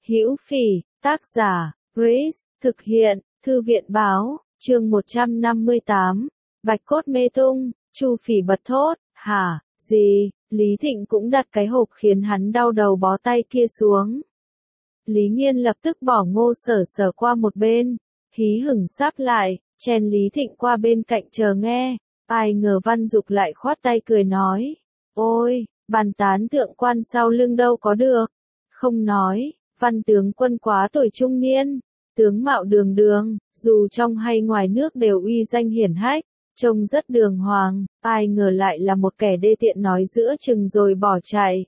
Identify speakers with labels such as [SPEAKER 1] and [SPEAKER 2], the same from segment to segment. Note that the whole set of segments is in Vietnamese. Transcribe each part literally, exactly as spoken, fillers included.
[SPEAKER 1] Hữu Phỉ, tác giả, Grace, thực hiện, Thư viện báo, chương một trăm năm mươi tám, Bạch cốt mê tung, Chu Phỉ bật thốt, hả, gì, Lý Thịnh cũng đặt cái hộp khiến hắn đau đầu bó tay kia xuống. Lý Nghiên lập tức bỏ Ngô Sở Sở qua một bên, hí hửng sáp lại, chen Lý Thịnh qua bên cạnh chờ nghe, ai ngờ Văn Dục lại khoát tay cười nói, ôi, bàn tán thượng quan sau lưng đâu có được, không nói, Văn tướng quân quá tuổi trung niên, tướng mạo đường đường, dù trong hay ngoài nước đều uy danh hiển hách, trông rất đường hoàng, ai ngờ lại là một kẻ đê tiện nói giữa chừng rồi bỏ chạy.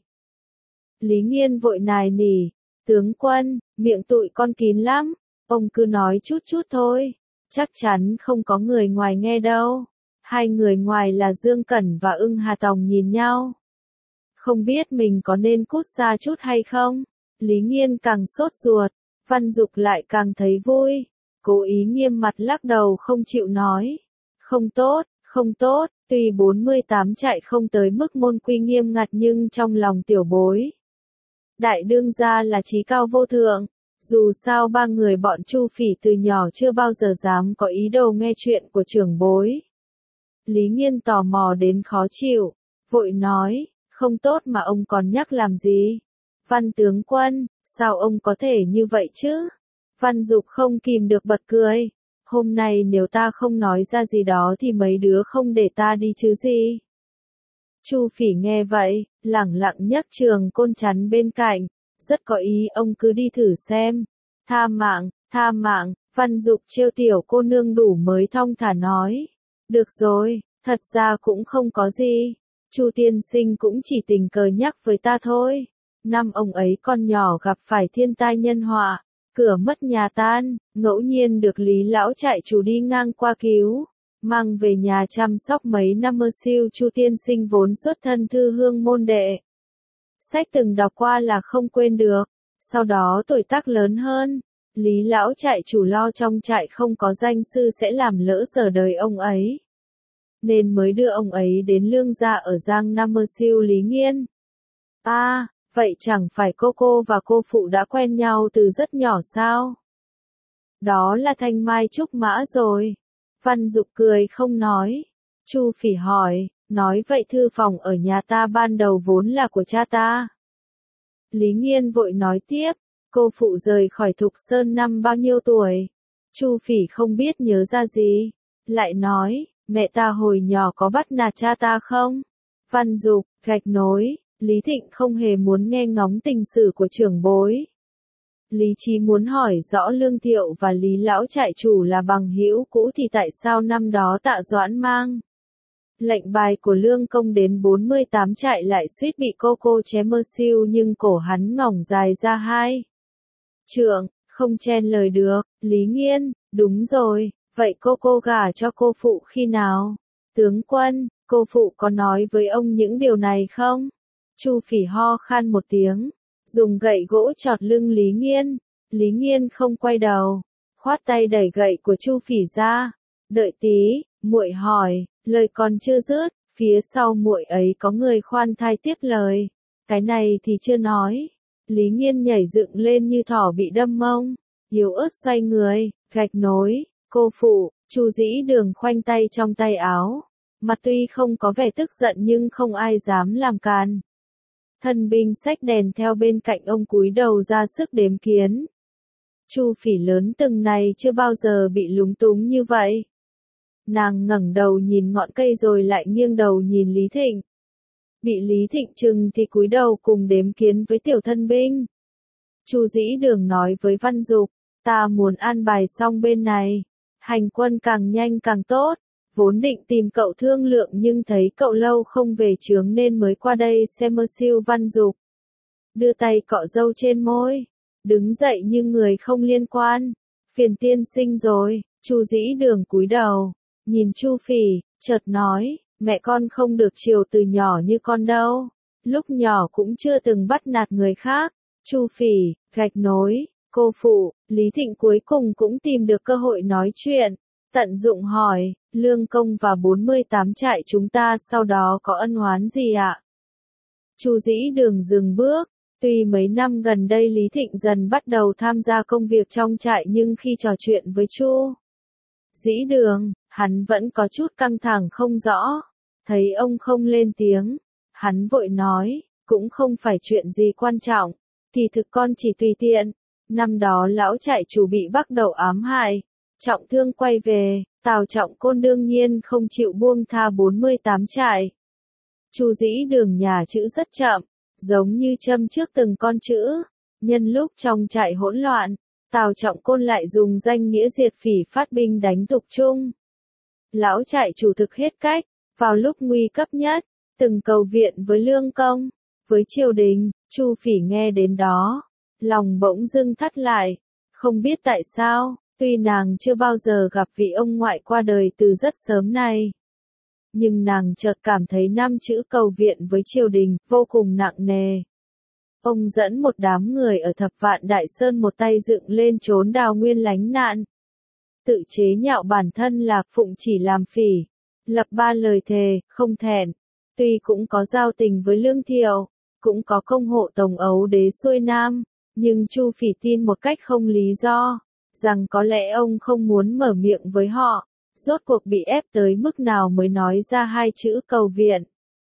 [SPEAKER 1] Lý Nghiên vội nài nỉ, tướng quân, miệng tụi con kín lắm, ông cứ nói chút chút thôi, chắc chắn không có người ngoài nghe đâu. Hai người ngoài là Dương Cẩn và Ưng Hà Tòng nhìn nhau. Không biết mình có nên cút xa chút hay không? Lý Nghiên càng sốt ruột, Văn Dục lại càng thấy vui, cố ý nghiêm mặt lắc đầu không chịu nói. Không tốt, không tốt, tuy bốn mươi tám trại không tới mức môn quy nghiêm ngặt nhưng trong lòng tiểu bối. Đại đương gia là trí cao vô thượng, dù sao ba người bọn Chu Phỉ từ nhỏ chưa bao giờ dám có ý đồ nghe chuyện của trưởng bối. Lý Nghiên tò mò đến khó chịu, vội nói, không tốt mà ông còn nhắc làm gì? Văn tướng quân, sao ông có thể như vậy chứ? Văn Dục không kìm được bật cười, hôm nay nếu ta không nói ra gì đó thì mấy đứa không để ta đi chứ gì? Chu Phỉ nghe vậy, lẳng lặng nhấc trường côn chắn bên cạnh, rất có ý ông cứ đi thử xem. Tha mạng, tha mạng, Văn Dục trêu tiểu cô nương đủ mới thong thả nói. Được rồi, thật ra cũng không có gì. Chu tiên sinh cũng chỉ tình cờ nhắc với ta thôi. Năm ông ấy con nhỏ gặp phải thiên tai nhân họa, cửa mất nhà tan, ngẫu nhiên được Lý lão trại chủ đi ngang qua cứu, mang về nhà chăm sóc mấy năm mơ siêu. Chu tiên sinh vốn xuất thân thư hương môn đệ. Sách từng đọc qua là không quên được, sau đó tuổi tác lớn hơn, Lý lão trại chủ lo trong trại không có danh sư sẽ làm lỡ giờ đời ông ấy, nên mới đưa ông ấy đến lương gia ở Giang Nam mơ siêu Lý Nghiên. À, vậy chẳng phải cô cô và cô phụ đã quen nhau từ rất nhỏ sao? Đó là Thanh Mai Trúc Mã rồi. Văn Dục cười không nói. Chu Phỉ hỏi, nói vậy thư phòng ở nhà ta ban đầu vốn là của cha ta. Lý Nghiên vội nói tiếp, cô phụ rời khỏi Thục Sơn năm bao nhiêu tuổi? Chu Phỉ không biết nhớ ra gì, lại nói, mẹ ta hồi nhỏ có bắt nạt cha ta không? Văn Dục, gạch nối, Lý Thịnh không hề muốn nghe ngóng tình sử của trưởng bối. Lý Chí muốn hỏi rõ Lương Thiệu và Lý lão trại chủ là bằng hữu cũ thì tại sao năm đó Tạ Doãn mang lệnh bài của Lương công đến bốn mươi tám trại lại suýt bị cô cô chém mơ siêu nhưng cổ hắn ngỏng dài ra hai trượng, không chen lời được. Lý Nghiên, đúng rồi, vậy cô cô gả cho cô phụ khi nào? Tướng quân, cô phụ có nói với ông những điều này không? Chu Phỉ ho khan một tiếng, dùng gậy gỗ chọt lưng Lý Nghiên. Lý Nghiên không quay đầu, khoát tay đẩy gậy của Chu Phỉ ra. Đợi tí, muội hỏi, lời còn chưa dứt, phía sau muội ấy có người khoan thai tiếp lời. Cái này thì chưa nói. Lý Nghiên nhảy dựng lên như thỏ bị đâm mông, yếu ớt xoay người, gạch nối, cô phụ. Chu Dĩ Đường khoanh tay trong tay áo, mặt tuy không có vẻ tức giận nhưng không ai dám làm càn. Thân binh xách đèn theo bên cạnh ông cúi đầu ra sức đếm kiến. Chu Phỉ lớn từng này chưa bao giờ bị lúng túng như vậy. Nàng ngẩng đầu nhìn ngọn cây rồi lại nghiêng đầu nhìn Lý Thịnh. Bị Lý Thịnh trừng thì cúi đầu cùng đếm kiến với tiểu thân binh. Chu Dĩ Đường nói với Văn Dục, ta muốn an bài xong bên này, hành quân càng nhanh càng tốt. Vốn định tìm cậu thương lượng nhưng thấy cậu lâu không về chướng nên mới qua đây xem mơ siêu. Văn Dục đưa tay cọ râu trên môi, đứng dậy như người không liên quan. Phiền tiên sinh rồi. Chu Dĩ Đường cúi đầu, nhìn Chu Phỉ, chợt nói, mẹ con không được chiều từ nhỏ như con đâu. Lúc nhỏ cũng chưa từng bắt nạt người khác. Chu Phỉ, gạch nối, cô phụ. Lý Thịnh cuối cùng cũng tìm được cơ hội nói chuyện. Tận dụng hỏi, Lương công và bốn mươi tám trại chúng ta sau đó có ân oán gì ạ? Chu Dĩ Đường dừng bước, Tuy mấy năm gần đây Lý Thịnh dần bắt đầu tham gia công việc trong trại nhưng khi trò chuyện với Chu Dĩ Đường, hắn vẫn có chút căng thẳng không rõ. Thấy ông không lên tiếng, hắn vội nói, cũng không phải chuyện gì quan trọng, kỳ thực con chỉ tùy tiện. Năm đó lão trại chủ bị bắt đầu ám hại, trọng thương quay về, Tào Trọng Côn đương nhiên không chịu buông tha bốn mươi tám trại. Chu Dĩ Đường nhà chữ rất chậm, giống như châm trước từng con chữ. Nhân lúc trong trại hỗn loạn, Tào Trọng Côn lại dùng danh nghĩa diệt phỉ phát binh đánh Thục Trung. Lão trại chủ thực hết cách, vào lúc nguy cấp nhất, từng cầu viện với Lương Công, với triều đình. Chu Phỉ nghe đến đó, lòng bỗng dưng thắt lại, không biết tại sao, tuy nàng chưa bao giờ gặp vị ông ngoại qua đời từ rất sớm này. Nhưng nàng chợt cảm thấy năm chữ cầu viện với triều đình vô cùng nặng nề. Ông dẫn một đám người ở Thập Vạn Đại Sơn một tay dựng lên trốn đào nguyên lánh nạn. Tự chế nhạo bản thân là phụng chỉ làm phỉ, lập ba lời thề, không thẹn. Tuy cũng có giao tình với Lương Thiệu, cũng có công hộ Tổng Ấu Đế xuôi Nam, nhưng Chu Phỉ tin một cách không lý do, rằng có lẽ ông không muốn mở miệng với họ. Rốt cuộc bị ép tới mức nào mới nói ra hai chữ cầu viện.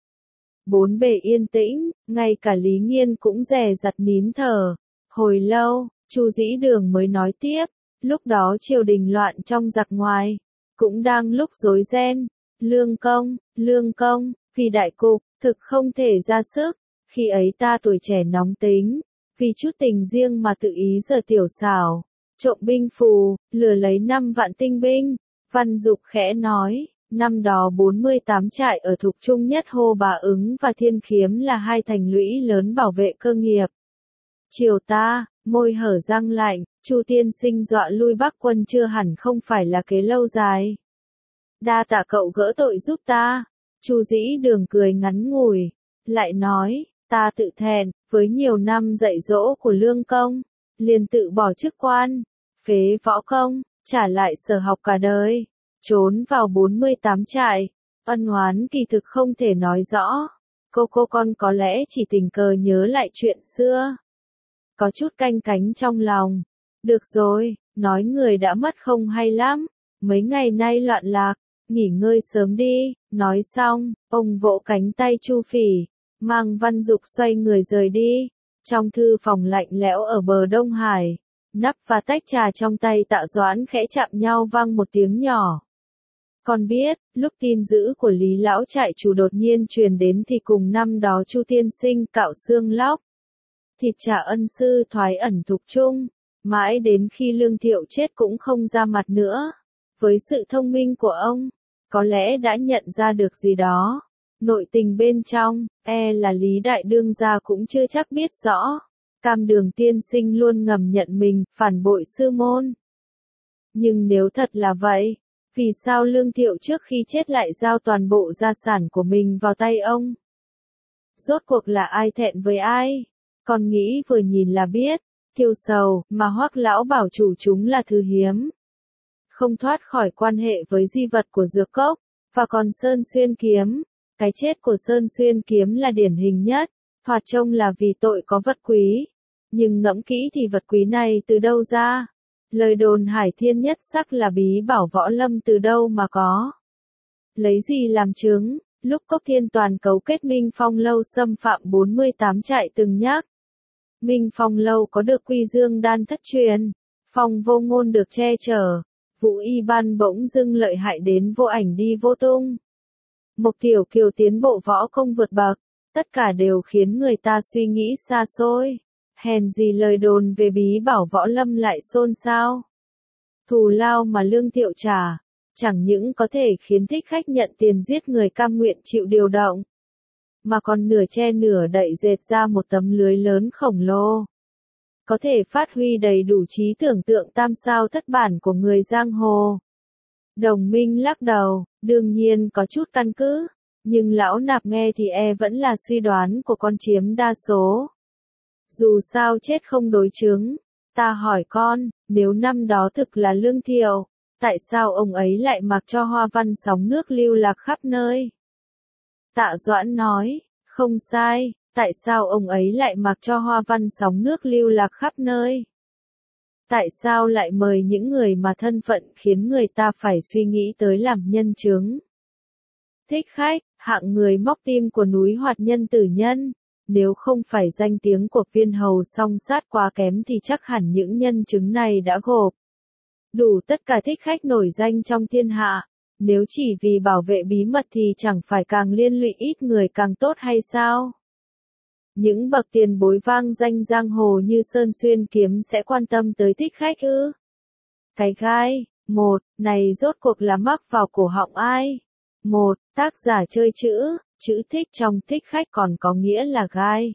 [SPEAKER 1] Bốn bề yên tĩnh, ngay cả Lý Nghiên cũng dè dặt nín thở. Hồi lâu, Chu Dĩ Đường mới nói tiếp, lúc đó triều đình loạn trong giặc ngoài, cũng đang lúc rối ren. Lương Công, Lương Công, vì đại cục, thực không thể ra sức. Khi ấy ta tuổi trẻ nóng tính, vì chút tình riêng mà tự ý giở tiểu xảo, trộm binh phù, lừa lấy năm vạn tinh binh. Văn Dục khẽ nói, năm đó bốn mươi tám trại ở Thục Trung nhất Hô Bà Ứng và Thiên Khiếm là hai thành lũy lớn bảo vệ cơ nghiệp. Triều ta, môi hở răng lạnh, Chu tiên sinh dọa lui Bắc quân chưa hẳn không phải là kế lâu dài. Đa tạ cậu gỡ tội giúp ta. Chu Dĩ Đường cười ngắn ngủi, lại nói, ta tự thẹn, với nhiều năm dạy dỗ của Lương Công, liền tự bỏ chức quan, phế võ công, trả lại sở học cả đời, trốn vào bốn mươi tám trại. Ân oán kỳ thực không thể nói rõ. Cô cô con có lẽ chỉ tình cờ nhớ lại chuyện xưa, có chút canh cánh trong lòng. Được rồi, nói người đã mất không hay lắm, mấy ngày nay loạn lạc, nghỉ ngơi sớm đi. Nói xong, ông vỗ cánh tay Chu Phỉ, mang Văn Dục xoay người rời đi. Trong thư phòng lạnh lẽo ở bờ Đông Hải, nắp và tách trà trong tay Tạ Doãn khẽ chạm nhau vang một tiếng nhỏ. Con biết, lúc tin dữ của Lý lão trại chủ đột nhiên truyền đến thì cùng năm đó Chu tiên sinh cạo xương lóc thịt trả ân sư thoái ẩn Thục Trung, mãi đến khi Lương Thiệu chết cũng không ra mặt nữa. Với sự thông minh của ông, có lẽ đã nhận ra được gì đó. Nội tình bên trong, e là Lý đại đương gia cũng chưa chắc biết rõ. Cam Đường tiên sinh luôn ngầm nhận mình phản bội sư môn. Nhưng nếu thật là vậy, vì sao Lương Thiệu trước khi chết lại giao toàn bộ gia sản của mình vào tay ông? Rốt cuộc là ai thẹn với ai? Con nghĩ vừa nhìn là biết. Tiêu Sầu, mà Hoắc lão bảo chủ chúng là thứ hiếm, không thoát khỏi quan hệ với di vật của Dược Cốc, và còn Sơn Xuyên kiếm. Cái chết của Sơn Xuyên kiếm là điển hình nhất, thoạt trông là vì tội có vật quý. Nhưng ngẫm kỹ thì vật quý này từ đâu ra? Lời đồn Hải Thiên nhất sắc là bí bảo võ lâm từ đâu mà có? Lấy gì làm chứng? Lúc Cốc Thiên Toàn cấu kết Minh Phong Lâu xâm phạm bốn mươi tám trại từng nhắc. Minh Phong Lâu có được Quy Dương đan thất truyền, Phong Vô Ngôn được che chở, Vũ Y Ban bỗng dưng lợi hại đến vô ảnh đi vô tung. Mộc Tiểu Kiều tiến bộ võ công vượt bậc, tất cả đều khiến người ta suy nghĩ xa xôi. Hèn gì lời đồn về bí bảo võ lâm lại xôn xao. Thù lao mà Lương Thiệu trả, chẳng những có thể khiến thích khách nhận tiền giết người cam nguyện chịu điều động, mà còn nửa che nửa đậy dệt ra một tấm lưới lớn khổng lồ. Có thể phát huy đầy đủ trí tưởng tượng tam sao thất bản của người giang hồ. Đồng Minh lắc đầu, đương nhiên có chút căn cứ, nhưng lão nạp nghe thì e vẫn là suy đoán của con chiếm đa số. Dù sao chết không đối chứng, ta hỏi con, nếu năm đó thực là Lương Thiệu, tại sao ông ấy lại mặc cho hoa văn sóng nước lưu lạc khắp nơi? Tạ Doãn nói, không sai, Tại sao ông ấy lại mặc cho hoa văn sóng nước lưu lạc khắp nơi? Tại sao lại mời những người mà thân phận khiến người ta phải suy nghĩ tới làm nhân chứng? Thích khách, hạng người móc tim của núi hoạt nhân tử nhân. Nếu không phải danh tiếng của viên hầu song sát quá kém thì chắc hẳn những nhân chứng này đã gộp đủ tất cả thích khách nổi danh trong thiên hạ. Nếu chỉ vì bảo vệ bí mật thì chẳng phải càng liên lụy ít người càng tốt hay sao? Những bậc tiền bối vang danh giang hồ như Sơn Xuyên Kiếm sẽ quan tâm tới thích khách ư? Cái gai, một, này rốt cuộc là mắc vào cổ họng ai? Một, tác giả chơi chữ, chữ thích trong thích khách còn có nghĩa là gai.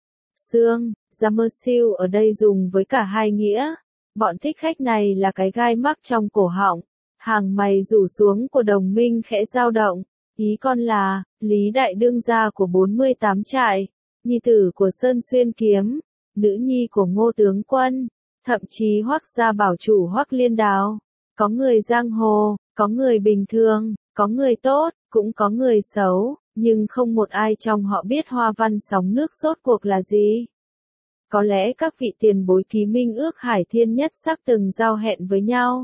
[SPEAKER 1] Xương, Jammersill ở đây dùng với cả hai nghĩa. Bọn thích khách này là cái gai mắc trong cổ họng. Hàng mày rủ xuống của đồng minh khẽ dao động. Ý con là, Lý Đại Đương gia của bốn mươi tám trại, nhi tử của Sơn Xuyên Kiếm, nữ nhi của Ngô Tướng Quân, thậm chí Hoắc gia bảo chủ Hoắc Liên Đào. Có người giang hồ, có người bình thường, có người tốt, cũng có người xấu, nhưng không một ai trong họ biết hoa văn sóng nước rốt cuộc là gì. Có lẽ các vị tiền bối ký minh ước hải thiên nhất sắc từng giao hẹn với nhau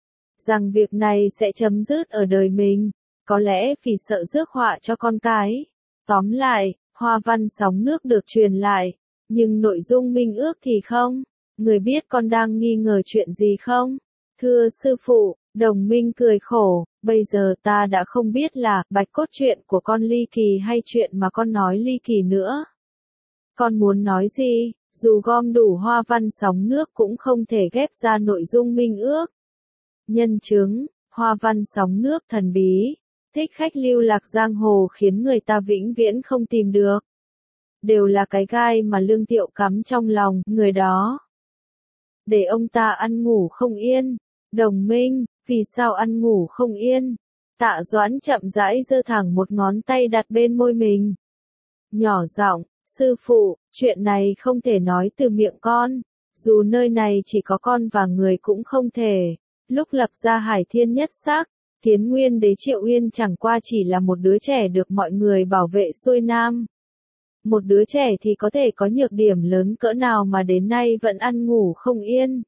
[SPEAKER 1] rằng việc này sẽ chấm dứt ở đời mình, có lẽ vì sợ rước họa cho con cái. Tóm lại, hoa văn sóng nước được truyền lại, nhưng nội dung minh ước thì không. Người biết con đang nghi ngờ chuyện gì không? Thưa sư phụ, đồng minh cười khổ, bây giờ ta đã không biết là bạch cốt chuyện của con ly kỳ hay chuyện mà con nói ly kỳ nữa. Con muốn nói gì? Dù gom đủ hoa văn sóng nước cũng không thể ghép ra nội dung minh ước. Nhân chứng, hoa văn sóng nước thần bí, thích khách lưu lạc giang hồ khiến người ta vĩnh viễn không tìm được. Đều là cái gai mà Lương Thiệu cắm trong lòng người đó. Để ông ta ăn ngủ không yên. Đồng minh, vì sao ăn ngủ không yên? Tạ Doãn chậm rãi giơ thẳng một ngón tay đặt bên môi mình. Nhỏ giọng, sư phụ, chuyện này không thể nói từ miệng con. Dù nơi này chỉ có con và người cũng không thể. Lúc lập ra hải thiên nhất sắc, Kiến Nguyên đế Triệu Uyên chẳng qua chỉ là một đứa trẻ được mọi người bảo vệ xuôi nam. Một đứa trẻ thì có thể có nhược điểm lớn cỡ nào mà đến nay vẫn ăn ngủ không yên.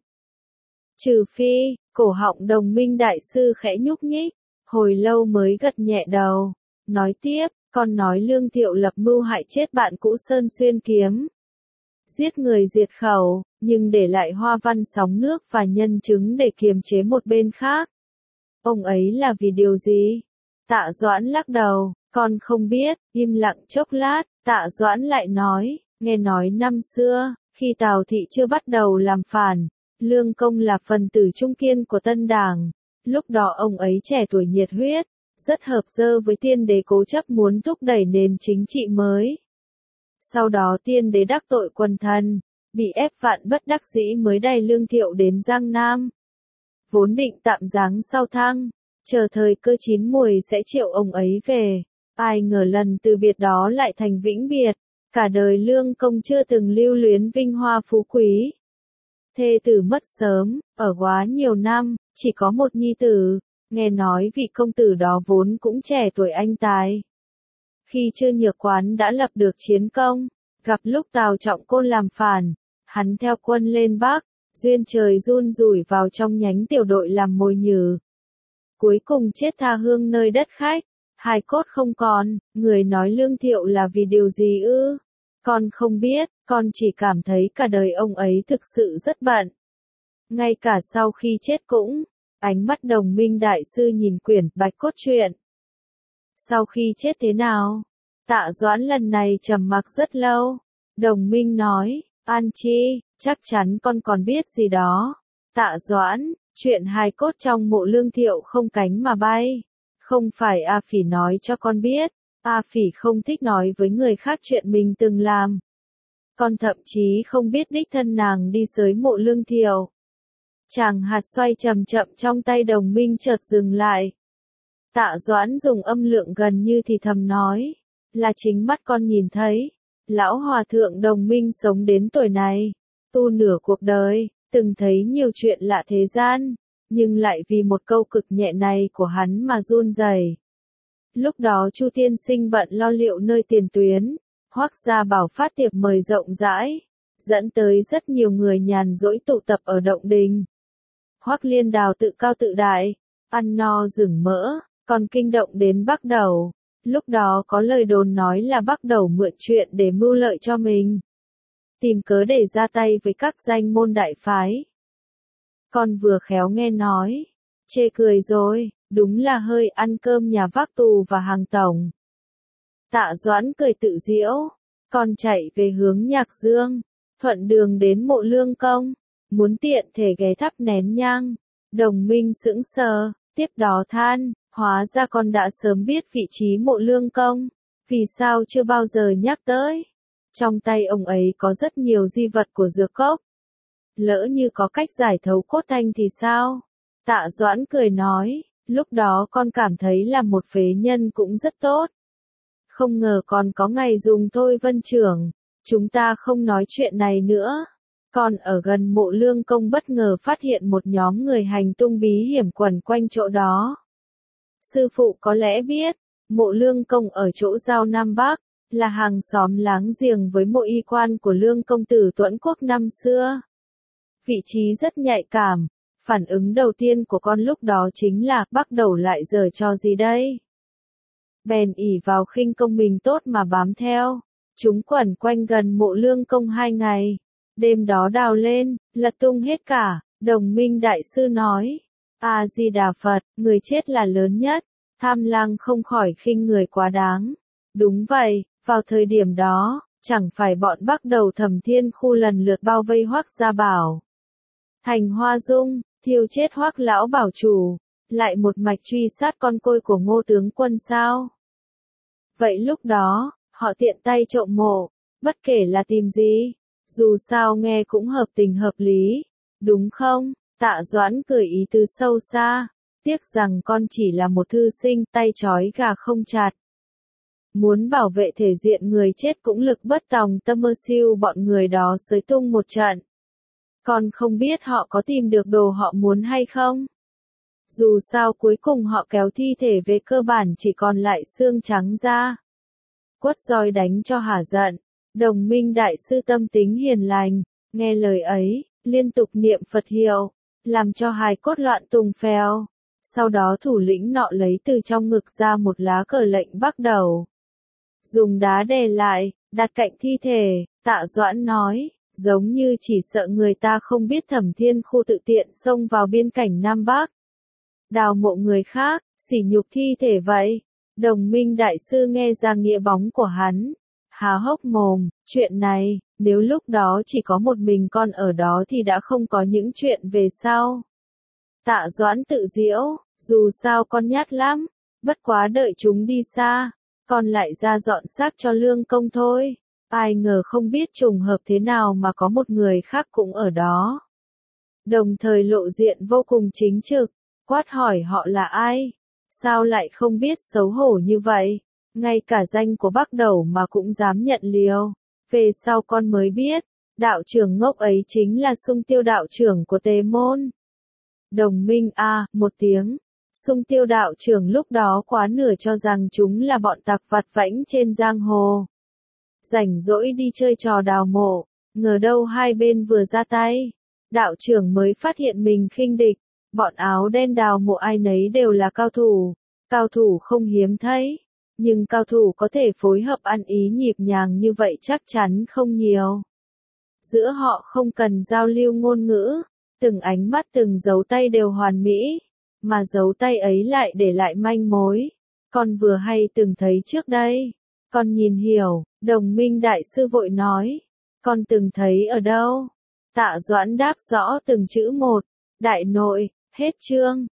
[SPEAKER 1] Trừ phi, cổ họng đồng minh đại sư khẽ nhúc nhích, hồi lâu mới gật nhẹ đầu. Nói tiếp, con nói Lương Thiệu lập mưu hại chết bạn cũ Sơn Xuyên Kiếm. Giết người diệt khẩu, nhưng để lại hoa văn sóng nước và nhân chứng để kiềm chế một bên khác. Ông ấy là vì điều gì? Tạ Doãn lắc đầu, con không biết. Im lặng chốc lát, Tạ Doãn lại nói, nghe nói năm xưa, khi Tào Thị chưa bắt đầu làm phản, Lương Công là phần tử trung kiên của Tân Đảng. Lúc đó ông ấy trẻ tuổi nhiệt huyết, rất hợp dơ với tiên đế cố chấp muốn thúc đẩy nền chính trị mới. Sau đó tiên đế đắc tội quần thần, bị ép vạn bất đắc dĩ mới đày Lương Thiệu đến Giang Nam. Vốn định tạm giáng sau thăng, chờ thời cơ chín muồi sẽ triệu ông ấy về. Ai ngờ lần từ biệt đó lại thành vĩnh biệt. Cả đời Lương Công chưa từng lưu luyến vinh hoa phú quý. Thê tử mất sớm, ở quá nhiều năm, chỉ có một nhi tử. Nghe nói vị công tử đó vốn cũng trẻ tuổi anh tài. Khi chưa nhược quán đã lập được chiến công, gặp lúc Tào Trọng Côn làm phản, hắn theo quân lên Bắc, duyên trời run rủi vào trong nhánh tiểu đội làm mồi nhử. Cuối cùng chết tha hương nơi đất khách, hài cốt không còn. Người nói Lương Thiệu là vì điều gì ư? Con không biết, con chỉ cảm thấy cả đời ông ấy thực sự rất bận. Ngay cả sau khi chết cũng, ánh mắt đồng minh đại sư nhìn quyển bạch cốt truyện. Sau khi chết thế nào? Tạ Doãn lần này trầm mặc rất lâu. Đồng minh nói, An Chi, chắc chắn con còn biết gì đó. Tạ Doãn, chuyện hài cốt trong mộ Lương Thiệu không cánh mà bay. Không phải A Phỉ nói cho con biết. A Phỉ không thích nói với người khác chuyện mình từng làm. Con thậm chí không biết đích thân nàng đi sới mộ Lương Thiệu. Chàng hạt xoay chậm chậm trong tay đồng minh chợt dừng lại. Tạ Doãn dùng âm lượng gần như thì thầm nói, là chính mắt con nhìn thấy. Lão hòa thượng đồng minh sống đến tuổi này, tu nửa cuộc đời, từng thấy nhiều chuyện lạ thế gian, nhưng lại vì một câu cực nhẹ này của hắn mà run rẩy. Lúc đó Chu tiên sinh bận lo liệu nơi tiền tuyến, Hoắc Gia Bảo phát tiệc mời rộng rãi, dẫn tới rất nhiều người nhàn rỗi tụ tập ở động đình. Hoắc Liên Đào tự cao tự đại, ăn no rừng mỡ, còn kinh động đến Bắc Đầu. Lúc đó có lời đồn nói là Bắc Đầu mượn chuyện để mưu lợi cho mình, tìm cớ để ra tay với các danh môn đại phái. Con vừa khéo nghe nói, chê cười rồi, đúng là hơi ăn cơm nhà Vác Tù và Hàng Tổng. Tạ Doãn cười tự giễu, con chạy về hướng Nhạc Dương, thuận đường đến mộ Lương Công, muốn tiện thể ghé thắp nén nhang. Đồng Minh sững sờ, tiếp đó than, hóa ra con đã sớm biết vị trí mộ Lương Công, vì sao chưa bao giờ nhắc tới. Trong tay ông ấy có rất nhiều di vật của Dược Cốc. Lỡ như có cách giải thấu cốt thanh thì sao? Tạ Doãn cười nói, lúc đó con cảm thấy là một phế nhân cũng rất tốt. Không ngờ còn có ngày dùng thôi Vân trưởng, chúng ta không nói chuyện này nữa. Còn ở gần mộ Lương Công bất ngờ phát hiện một nhóm người hành tung bí hiểm quẩn quanh chỗ đó. Sư phụ có lẽ biết, mộ Lương Công ở chỗ giao Nam Bắc, là hàng xóm láng giềng với mộ y quan của Lương Công Tử Tuẫn Quốc năm xưa. Vị trí rất nhạy cảm, phản ứng đầu tiên của con lúc đó chính là Bắc Đầu lại giở trò gì đây? Bèn ỷ vào khinh công mình tốt mà bám theo, chúng quẩn quanh gần mộ Lương Công hai ngày. Đêm đó đào lên, lật tung hết cả. Đồng Minh đại sư nói, A Di Đà Phật, người chết là lớn nhất. Tham lang không khỏi khinh người quá đáng. Đúng vậy, vào thời điểm đó, chẳng phải bọn Bắc Đầu Thẩm Thiên Khu lần lượt bao vây Hoắc Gia Bảo, Thành Hoa Dung, thiêu chết Hoắc lão bảo chủ, lại một mạch truy sát con côi của Ngô tướng quân sao? Vậy lúc đó, họ tiện tay trộm mộ, bất kể là tìm gì, dù sao nghe cũng hợp tình hợp lý, đúng không? Tạ Doãn cười ý tứ sâu xa, tiếc rằng con chỉ là một thư sinh tay trói gà không chặt. Muốn bảo vệ thể diện người chết cũng lực bất tòng tâm mơ siêu bọn người đó xới tung một trận. Con không biết họ có tìm được đồ họ muốn hay không? Dù sao cuối cùng họ kéo thi thể về cơ bản chỉ còn lại xương trắng ra. Quất roi đánh cho hả giận. Đồng Minh đại sư tâm tính hiền lành, nghe lời ấy, liên tục niệm Phật hiệu, làm cho hài cốt loạn tùng phèo. Sau đó thủ lĩnh nọ lấy từ trong ngực ra một lá cờ lệnh Bắc Đầu. Dùng đá đè lại, đặt cạnh thi thể, Tạ Doãn nói, giống như chỉ sợ người ta không biết Thẩm Thiên Khu tự tiện xông vào biên cảnh Nam Bắc. Đào mộ người khác, sỉ nhục thi thể vậy. Đồng Minh đại sư nghe ra nghĩa bóng của hắn. Há hốc mồm, chuyện này, nếu lúc đó chỉ có một mình con ở đó thì đã không có những chuyện về sau. Tạ Doãn tự giễu, dù sao con nhát lắm, bất quá đợi chúng đi xa, con lại ra dọn xác cho Lương Công thôi. Ai ngờ không biết trùng hợp thế nào mà có một người khác cũng ở đó. Đồng thời lộ diện vô cùng chính trực, quát hỏi họ là ai, sao lại không biết xấu hổ như vậy. Ngay cả danh của Bắc Đầu mà cũng dám nhận liều. Về sau con mới biết, đạo trưởng ngốc ấy chính là Sung Tiêu đạo trưởng của Tề Môn. Đồng Minh a à, một tiếng. Sung Tiêu đạo trưởng lúc đó quá nửa cho rằng chúng là bọn tặc vặt vãnh trên giang hồ. Rảnh rỗi đi chơi trò đào mộ, ngờ đâu hai bên vừa ra tay. Đạo trưởng mới phát hiện mình khinh địch. Bọn áo đen đào mộ ai nấy đều là cao thủ. Cao thủ không hiếm thấy. Nhưng cao thủ có thể phối hợp ăn ý nhịp nhàng như vậy chắc chắn không nhiều. Giữa họ không cần giao lưu ngôn ngữ, từng ánh mắt từng dấu tay đều hoàn mỹ, mà dấu tay ấy lại để lại manh mối. Con vừa hay từng thấy trước đây, con nhìn hiểu, Đồng Minh đại sư vội nói, con từng thấy ở đâu? Tạ Doãn đáp rõ từng chữ một, đại nội, hết chương.